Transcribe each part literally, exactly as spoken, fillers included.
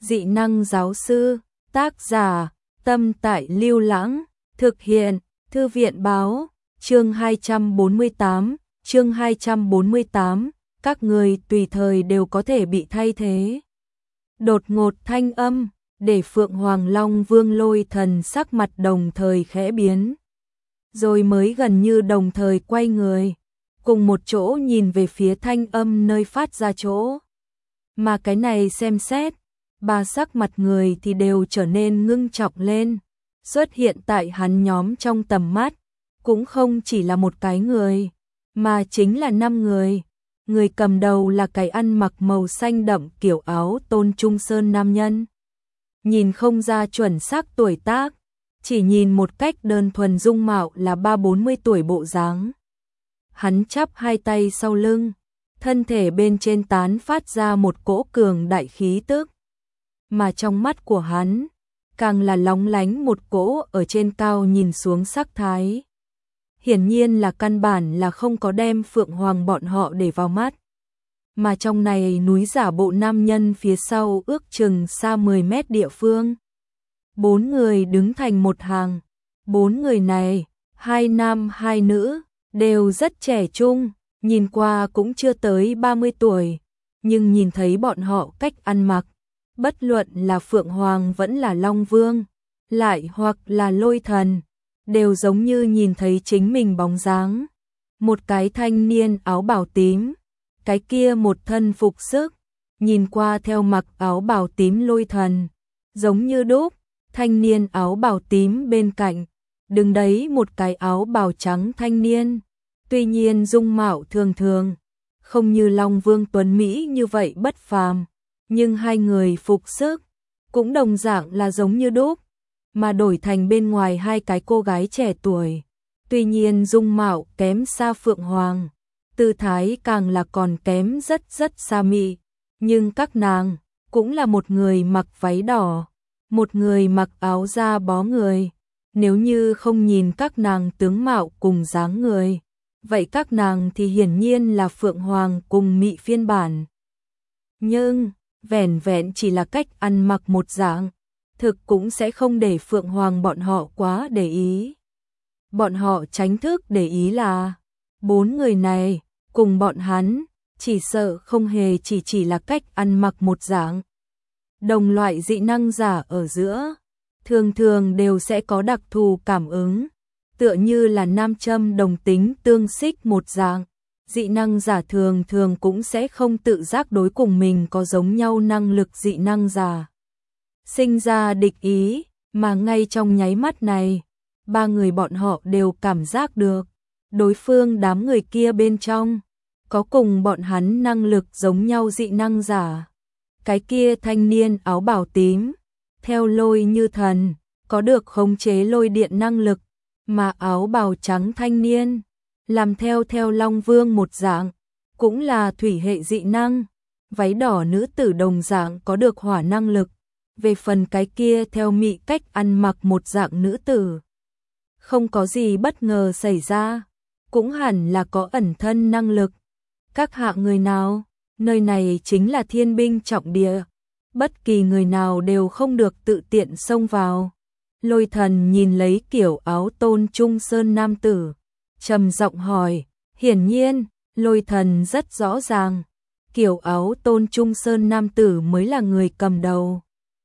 Dị năng giáo sư, tác giả, Tâm Tại Lưu Lãng, thực hiện, Thư viện báo, chương hai trăm bốn mươi tám, chương hai trăm bốn mươi tám, các người tùy thời đều có thể bị thay thế. Đột ngột thanh âm, để Phượng Hoàng Long Vương Lôi Thần sắc mặt đồng thời khẽ biến. Rồi mới gần như đồng thời quay người, cùng một chỗ nhìn về phía thanh âm nơi phát ra chỗ. Mà cái này xem xét, ba sắc mặt người thì đều trở nên ngưng trọng lên, xuất hiện tại hắn nhóm trong tầm mắt, cũng không chỉ là một cái người, mà chính là năm người. Người cầm đầu là cái ăn mặc màu xanh đậm kiểu áo tôn trung sơn nam nhân. Nhìn không ra chuẩn xác tuổi tác, chỉ nhìn một cách đơn thuần dung mạo là ba bốn mươi tuổi bộ dáng. Hắn chắp hai tay sau lưng, thân thể bên trên tán phát ra một cỗ cường đại khí tức. Mà trong mắt của hắn, càng là lóng lánh một cỗ ở trên cao nhìn xuống sắc thái. Hiển nhiên là căn bản là không có đem Phượng Hoàng bọn họ để vào mắt. Mà trong này núi giả bộ nam nhân phía sau ước chừng xa mười mét địa phương. Bốn người đứng thành một hàng. Bốn người này, hai nam hai nữ, đều rất trẻ trung, nhìn qua cũng chưa tới ba mươi tuổi. Nhưng nhìn thấy bọn họ cách ăn mặc, bất luận là Phượng Hoàng vẫn là Long Vương, lại hoặc là Lôi Thần, đều giống như nhìn thấy chính mình bóng dáng. Một cái thanh niên áo bào tím, cái kia một thân phục sức, nhìn qua theo mặc áo bào tím Lôi Thần, giống như đúc. Thanh niên áo bào tím bên cạnh, đứng đấy một cái áo bào trắng thanh niên, tuy nhiên dung mạo thường thường, không như Long Vương tuấn Mỹ như vậy bất phàm, nhưng hai người phục sức cũng đồng dạng là giống như đúc, mà đổi thành bên ngoài hai cái cô gái trẻ tuổi, tuy nhiên dung mạo kém xa Phượng Hoàng, tư thái càng là còn kém rất rất xa mị, nhưng các nàng cũng là một người mặc váy đỏ, một người mặc áo da bó người. Nếu như không nhìn các nàng tướng mạo cùng dáng người, vậy các nàng thì hiển nhiên là Phượng Hoàng cùng mị phiên bản. Nhưng, vẻn vẹn chỉ là cách ăn mặc một dạng, thực cũng sẽ không để Phượng Hoàng bọn họ quá để ý. Bọn họ tránh thức để ý là, bốn người này, cùng bọn hắn, chỉ sợ không hề chỉ chỉ là cách ăn mặc một dạng. Đồng loại dị năng giả ở giữa, thường thường đều sẽ có đặc thù cảm ứng, tựa như là nam châm đồng tính tương xích một dạng. Dị năng giả thường thường cũng sẽ không tự giác đối cùng mình có giống nhau năng lực dị năng giả sinh ra địch ý, mà ngay trong nháy mắt này, ba người bọn họ đều cảm giác được, đối phương đám người kia bên trong, có cùng bọn hắn năng lực giống nhau dị năng giả. Cái kia thanh niên áo bào tím, theo Lôi Như Thần, có được khống chế lôi điện năng lực, mà áo bào trắng thanh niên, làm theo theo Long Vương một dạng, cũng là thủy hệ dị năng, váy đỏ nữ tử đồng dạng có được hỏa năng lực, về phần cái kia theo mị cách ăn mặc một dạng nữ tử. Không có gì bất ngờ xảy ra, cũng hẳn là có ẩn thân năng lực. Các hạng người nào? Nơi này chính là thiên binh trọng địa, bất kỳ người nào đều không được tự tiện xông vào. Lôi Thần nhìn lấy kiểu áo tôn trung sơn nam tử, trầm giọng hỏi, hiển nhiên, Lôi Thần rất rõ ràng, kiểu áo tôn trung sơn nam tử mới là người cầm đầu.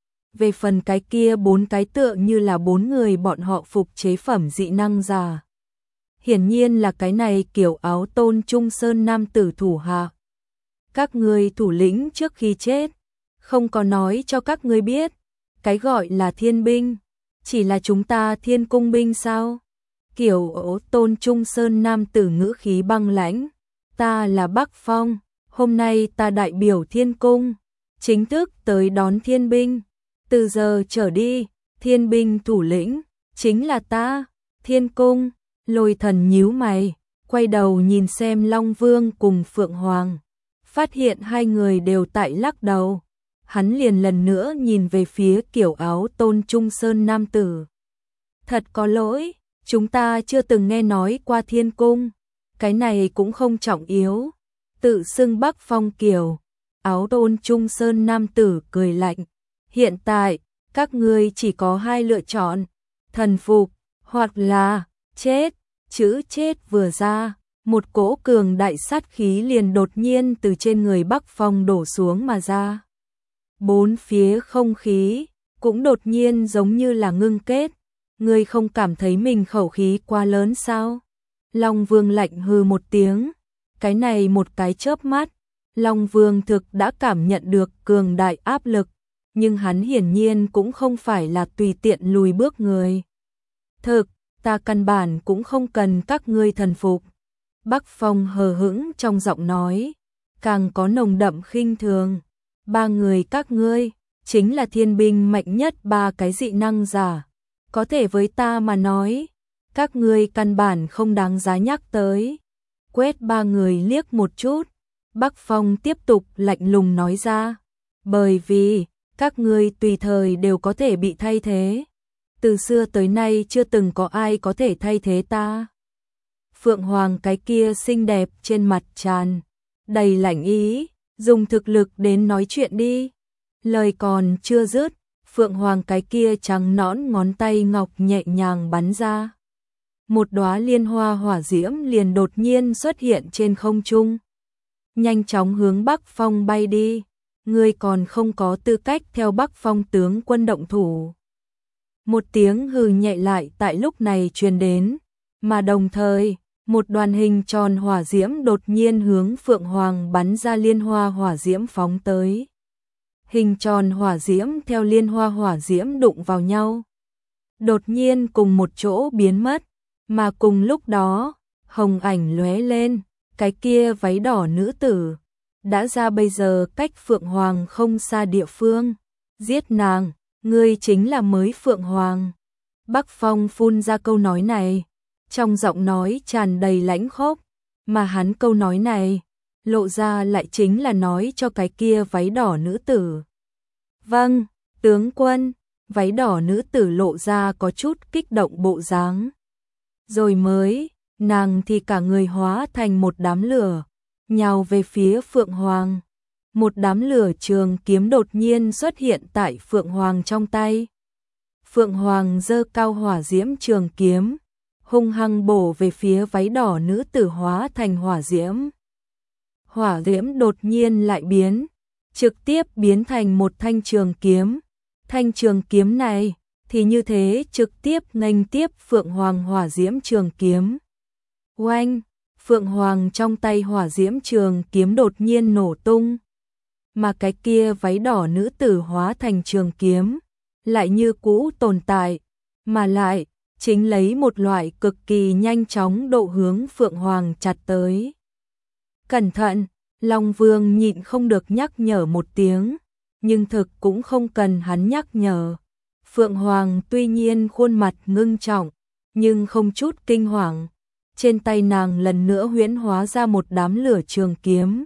Về phần cái kia bốn cái tựa như là bốn người bọn họ phục chế phẩm dị năng giả. Hiển nhiên là cái này kiểu áo tôn trung sơn nam tử thủ hạ. Các ngươi thủ lĩnh trước khi chết, không có nói cho các ngươi biết, cái gọi là thiên binh, chỉ là chúng ta thiên cung binh sao? Kiểu áo tôn trung sơn nam tử ngữ khí băng lãnh, ta là Bắc Phong, hôm nay ta đại biểu thiên cung, chính thức tới đón thiên binh, từ giờ trở đi, thiên binh thủ lĩnh, chính là ta, thiên cung. Lôi Thần nhíu mày, quay đầu nhìn xem Long Vương cùng Phượng Hoàng, phát hiện hai người đều tại lắc đầu, hắn liền lần nữa nhìn về phía kiểu áo tôn trung sơn nam tử. Thật có lỗi, chúng ta chưa từng nghe nói qua thiên cung, cái này cũng không trọng yếu. Tự xưng Bắc Phong kiểu áo tôn trung sơn nam tử cười lạnh, Hiện tại, các ngươi chỉ có hai lựa chọn, thần phục, hoặc là chết. Chữ chết vừa ra, một cỗ cường đại sát khí liền đột nhiên từ trên người Bắc Phong đổ xuống mà ra. Bốn phía không khí cũng đột nhiên giống như là ngưng kết. Ngươi không cảm thấy mình khẩu khí quá lớn sao? Long Vương lạnh hừ một tiếng. Cái này một cái chớp mắt, Long Vương thực đã cảm nhận được cường đại áp lực, nhưng hắn hiển nhiên cũng không phải là tùy tiện lùi bước người. Thực, ta căn bản cũng không cần các ngươi thần phục. Bắc Phong hờ hững trong giọng nói, càng có nồng đậm khinh thường. Ba người các ngươi chính là thiên binh mạnh nhất ba cái dị năng giả. Có thể với ta mà nói, các ngươi căn bản không đáng giá nhắc tới. Quét ba người liếc một chút, Bắc Phong tiếp tục lạnh lùng nói ra, bởi vì các ngươi tùy thời đều có thể bị thay thế. Từ xưa tới nay chưa từng có ai có thể thay thế ta. Phượng Hoàng cái kia xinh đẹp trên mặt tràn đầy lạnh ý, dùng thực lực đến nói chuyện đi. Lời còn chưa dứt, Phượng Hoàng cái kia trắng nõn ngón tay ngọc nhẹ nhàng bắn ra. Một đóa liên hoa hỏa diễm liền đột nhiên xuất hiện trên không trung. Nhanh chóng hướng Bắc Phong bay đi. Ngươi còn không có tư cách theo Bắc Phong tướng quân động thủ. Một tiếng hừ nhẹ lại tại lúc này truyền đến, mà đồng thời, một đoàn hình tròn hỏa diễm đột nhiên hướng Phượng Hoàng bắn ra liên hoa hỏa diễm phóng tới. Hình tròn hỏa diễm theo liên hoa hỏa diễm đụng vào nhau. Đột nhiên cùng một chỗ biến mất, mà cùng lúc đó, hồng ảnh lóe lên, cái kia váy đỏ nữ tử đã ra bây giờ cách Phượng Hoàng không xa địa phương. Giết nàng, ngươi chính là mới Phượng Hoàng. Bắc Phong phun ra câu nói này, trong giọng nói tràn đầy lãnh khốc, mà hắn câu nói này, lộ ra lại chính là nói cho cái kia váy đỏ nữ tử. Vâng, tướng quân, váy đỏ nữ tử lộ ra có chút kích động bộ dáng. Rồi mới, nàng thì cả người hóa thành một đám lửa, nhào về phía Phượng Hoàng. Một đám lửa trường kiếm đột nhiên xuất hiện tại Phượng Hoàng trong tay. Phượng Hoàng giơ cao hỏa diễm trường kiếm, hung hăng bổ về phía váy đỏ nữ tử hóa thành hỏa diễm. Hỏa diễm đột nhiên lại biến, trực tiếp biến thành một thanh trường kiếm. Thanh trường kiếm này thì như thế trực tiếp nghênh tiếp Phượng Hoàng hỏa diễm trường kiếm. Oanh, Phượng Hoàng trong tay hỏa diễm trường kiếm đột nhiên nổ tung. Mà cái kia váy đỏ nữ tử hóa thành trường kiếm, lại như cũ tồn tại, mà lại chính lấy một loại cực kỳ nhanh chóng độ hướng Phượng Hoàng chặt tới. Cẩn thận, Long Vương nhịn không được nhắc nhở một tiếng, nhưng thực cũng không cần hắn nhắc nhở. Phượng Hoàng tuy nhiên khuôn mặt ngưng trọng, nhưng không chút kinh hoàng. Trên tay nàng lần nữa huyễn hóa ra một đám lửa trường kiếm.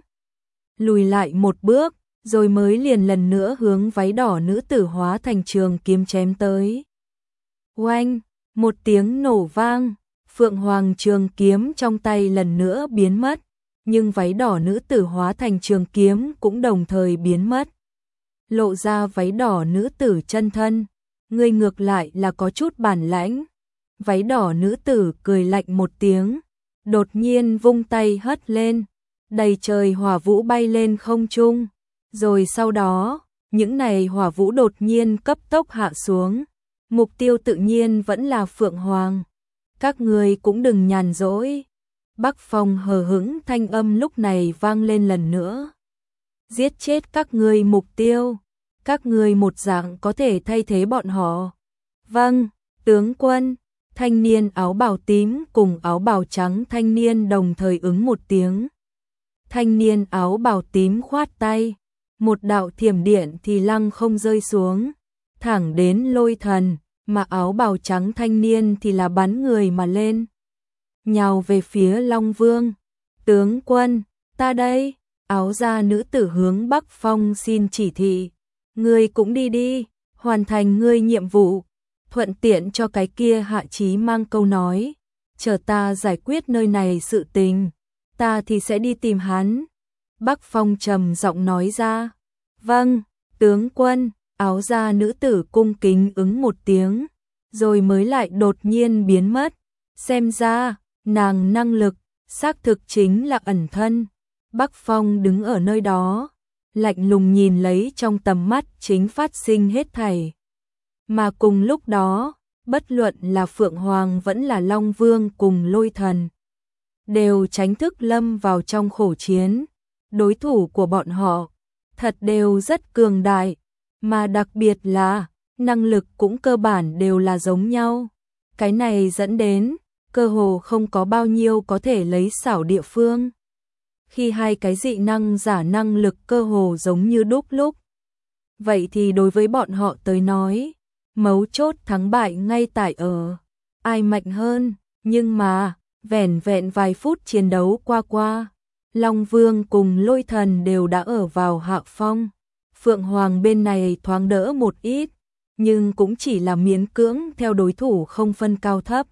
Lùi lại một bước, rồi mới liền lần nữa hướng váy đỏ nữ tử hóa thành trường kiếm chém tới. Oanh, một tiếng nổ vang, Phượng Hoàng trường kiếm trong tay lần nữa biến mất, nhưng váy đỏ nữ tử hóa thành trường kiếm cũng đồng thời biến mất. Lộ ra váy đỏ nữ tử chân thân, ngươi ngược lại là có chút bản lãnh. Váy đỏ nữ tử cười lạnh một tiếng, đột nhiên vung tay hất lên, đầy trời hỏa vũ bay lên không trung. Rồi sau đó, những này hỏa vũ đột nhiên cấp tốc hạ xuống. Mục tiêu tự nhiên vẫn là Phượng Hoàng. Các người cũng đừng nhàn rỗi. Bắc Phong hờ hững thanh âm lúc này vang lên lần nữa. Giết chết các người mục tiêu. Các người một dạng có thể thay thế bọn họ. Vâng, tướng quân. Thanh niên áo bào tím cùng áo bào trắng thanh niên đồng thời ứng một tiếng. Thanh niên áo bào tím khoát tay. Một đạo thiểm điện thì lăng không rơi xuống, thẳng đến Lôi Thần, mà áo bào trắng thanh niên thì là bắn người mà lên. Nhào về phía Long Vương. Tướng quân, ta đây. Áo da nữ tử hướng Bắc Phong xin chỉ thị. Ngươi cũng đi đi, hoàn thành ngươi nhiệm vụ. Thuận tiện cho cái kia Hạ Chí mang câu nói. Chờ ta giải quyết nơi này sự tình, ta thì sẽ đi tìm hắn. Bắc Phong trầm giọng nói ra. Vâng, tướng quân. áo da nữ tử cung kính ứng một tiếng, rồi mới lại đột nhiên biến mất. Xem ra, nàng năng lực, xác thực chính là ẩn thân. Bắc Phong đứng ở nơi đó, lạnh lùng nhìn lấy trong tầm mắt chính phát sinh hết thảy. Mà cùng lúc đó, bất luận là Phượng Hoàng vẫn là Long Vương cùng Lôi Thần, đều tránh thức lâm vào trong khổ chiến. Đối thủ của bọn họ, thật đều rất cường đại, mà đặc biệt là, năng lực cũng cơ bản đều là giống nhau. Cái này dẫn đến, cơ hồ không có bao nhiêu có thể lấy xảo địa phương. Khi hai cái dị năng giả năng lực cơ hồ giống như đúc lúc, vậy thì đối với bọn họ tới nói, mấu chốt thắng bại ngay tại ở ai mạnh hơn. Nhưng mà, vẻn vẹn vài phút chiến đấu qua qua, Long Vương cùng Lôi Thần đều đã ở vào hạ phong. Phượng Hoàng bên này thoáng đỡ một ít, nhưng cũng chỉ là miễn cưỡng theo đối thủ không phân cao thấp.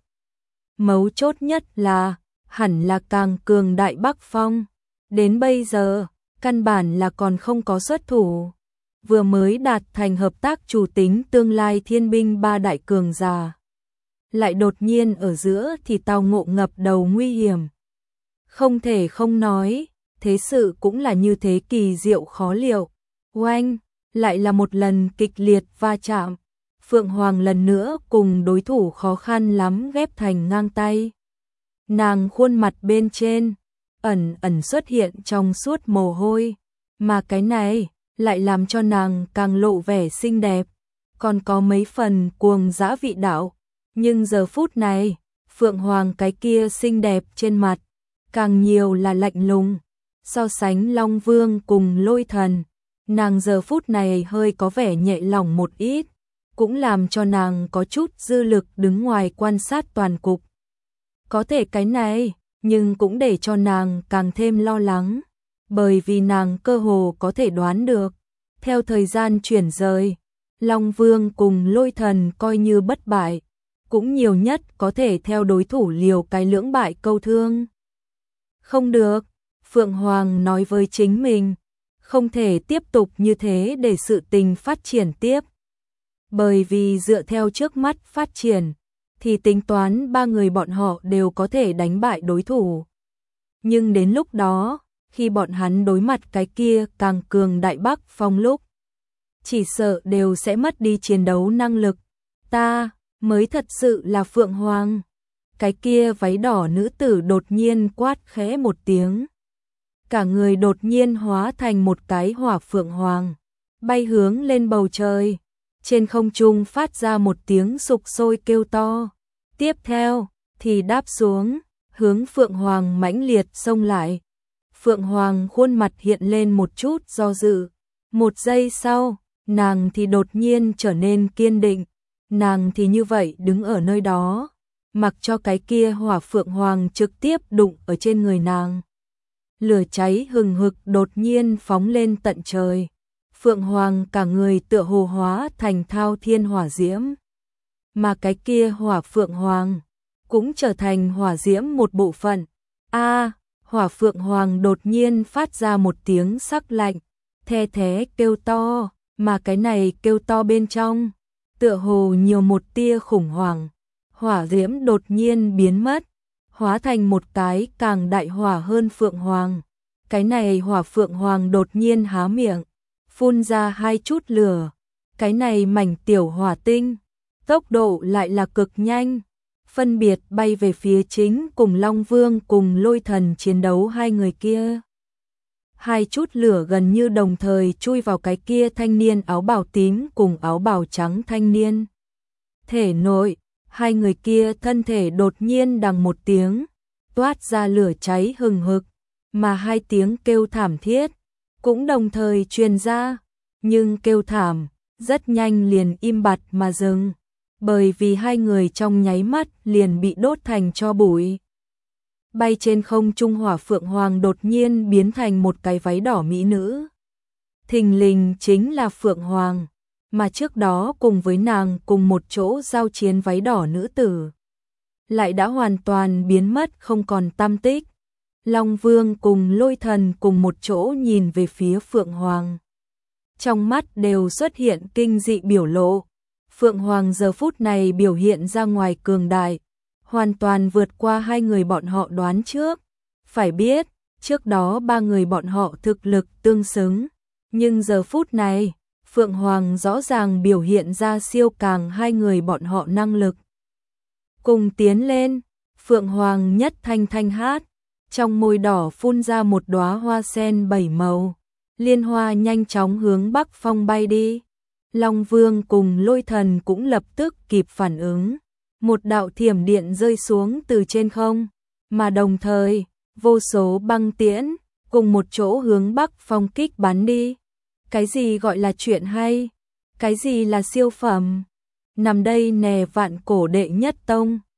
Mấu chốt nhất là, hẳn là càng cường đại Bắc Phong. Đến bây giờ, căn bản là còn không có xuất thủ. Vừa mới đạt thành hợp tác chủ tính tương lai thiên binh ba đại cường giả. Lại đột nhiên ở giữa thì tao ngộ ngập đầu nguy hiểm. Không thể không nói, thế sự cũng là như thế kỳ diệu khó liệu. Oanh, lại là một lần kịch liệt va chạm. Phượng Hoàng lần nữa cùng đối thủ khó khăn lắm ghép thành ngang tay. Nàng khuôn mặt bên trên, ẩn ẩn xuất hiện trong suốt mồ hôi. Mà cái này, lại làm cho nàng càng lộ vẻ xinh đẹp. Còn có mấy phần cuồng dã vị đạo. Nhưng giờ phút này, Phượng Hoàng cái kia xinh đẹp trên mặt, càng nhiều là lạnh lùng. So sánh Long Vương cùng Lôi Thần, nàng giờ phút này hơi có vẻ nhẹ lòng một ít, cũng làm cho nàng có chút dư lực đứng ngoài quan sát toàn cục. Có thể cái này, nhưng cũng để cho nàng càng thêm lo lắng, bởi vì nàng cơ hồ có thể đoán được, theo thời gian chuyển rời, Long Vương cùng Lôi Thần coi như bất bại, cũng nhiều nhất có thể theo đối thủ liều cái lưỡng bại câu thương. Không được, Phượng Hoàng nói với chính mình, không thể tiếp tục như thế để sự tình phát triển tiếp. Bởi vì dựa theo trước mắt phát triển, thì tính toán ba người bọn họ đều có thể đánh bại đối thủ. Nhưng đến lúc đó, khi bọn hắn đối mặt cái kia càng cường đại Bắc Phong lúc, chỉ sợ đều sẽ mất đi chiến đấu năng lực. Ta mới thật sự là Phượng Hoàng. Cái kia váy đỏ nữ tử đột nhiên quát khẽ một tiếng. Cả người đột nhiên hóa thành một cái hỏa phượng hoàng, bay hướng lên bầu trời. Trên không trung phát ra một tiếng sục sôi kêu to. Tiếp theo, thì đáp xuống, hướng Phượng Hoàng mãnh liệt xông lại. Phượng Hoàng khuôn mặt hiện lên một chút do dự. Một giây sau, nàng thì đột nhiên trở nên kiên định. Nàng thì như vậy đứng ở nơi đó, mặc cho cái kia hỏa Phượng Hoàng trực tiếp đụng ở trên người nàng. Lửa cháy hừng hực đột nhiên phóng lên tận trời. Phượng Hoàng cả người tựa hồ hóa thành thao thiên hỏa diễm. Mà cái kia hỏa Phượng Hoàng cũng trở thành hỏa diễm một bộ phận. A, hỏa Phượng Hoàng đột nhiên phát ra một tiếng sắc lạnh, the thé kêu to, mà cái này kêu to bên trong, tựa hồ nhiều một tia khủng hoảng. Hỏa diễm đột nhiên biến mất, hóa thành một cái càng đại hỏa hơn Phượng Hoàng. Cái này hỏa Phượng Hoàng đột nhiên há miệng, phun ra hai chút lửa. Cái này mảnh tiểu hỏa tinh, tốc độ lại là cực nhanh, phân biệt bay về phía chính cùng Long Vương cùng Lôi Thần chiến đấu hai người kia. Hai chút lửa gần như đồng thời chui vào cái kia thanh niên áo bào tím cùng áo bào trắng thanh niên. Thể nội, hai người kia thân thể đột nhiên đằng một tiếng, toát ra lửa cháy hừng hực, mà hai tiếng kêu thảm thiết cũng đồng thời truyền ra, nhưng kêu thảm rất nhanh liền im bặt mà dừng, bởi vì hai người trong nháy mắt liền bị đốt thành tro bụi. Bay trên không trung hỏa Phượng Hoàng đột nhiên biến thành một cái váy đỏ mỹ nữ. Thình lình chính là Phượng Hoàng, mà trước đó cùng với nàng cùng một chỗ giao chiến váy đỏ nữ tử, lại đã hoàn toàn biến mất không còn tăm tích. Long Vương cùng Lôi Thần cùng một chỗ nhìn về phía Phượng Hoàng. trong mắt đều xuất hiện kinh dị biểu lộ. Phượng Hoàng giờ phút này biểu hiện ra ngoài cường đại, hoàn toàn vượt qua hai người bọn họ đoán trước. Phải biết, trước đó ba người bọn họ thực lực tương xứng, nhưng giờ phút này, Phượng Hoàng rõ ràng biểu hiện ra siêu càng hai người bọn họ năng lực. Cùng tiến lên, Phượng Hoàng nhất thanh thanh hát, trong môi đỏ phun ra một đóa hoa sen bảy màu, liên hoa nhanh chóng hướng Bắc Phong bay đi. Long Vương cùng Lôi Thần cũng lập tức kịp phản ứng, một đạo thiểm điện rơi xuống từ trên không, mà đồng thời, vô số băng tiễn cùng một chỗ hướng Bắc Phong kích bắn đi. Cái gì gọi là chuyện hay? Cái gì là siêu phẩm? Nằm đây nè vạn cổ đệ nhất tông.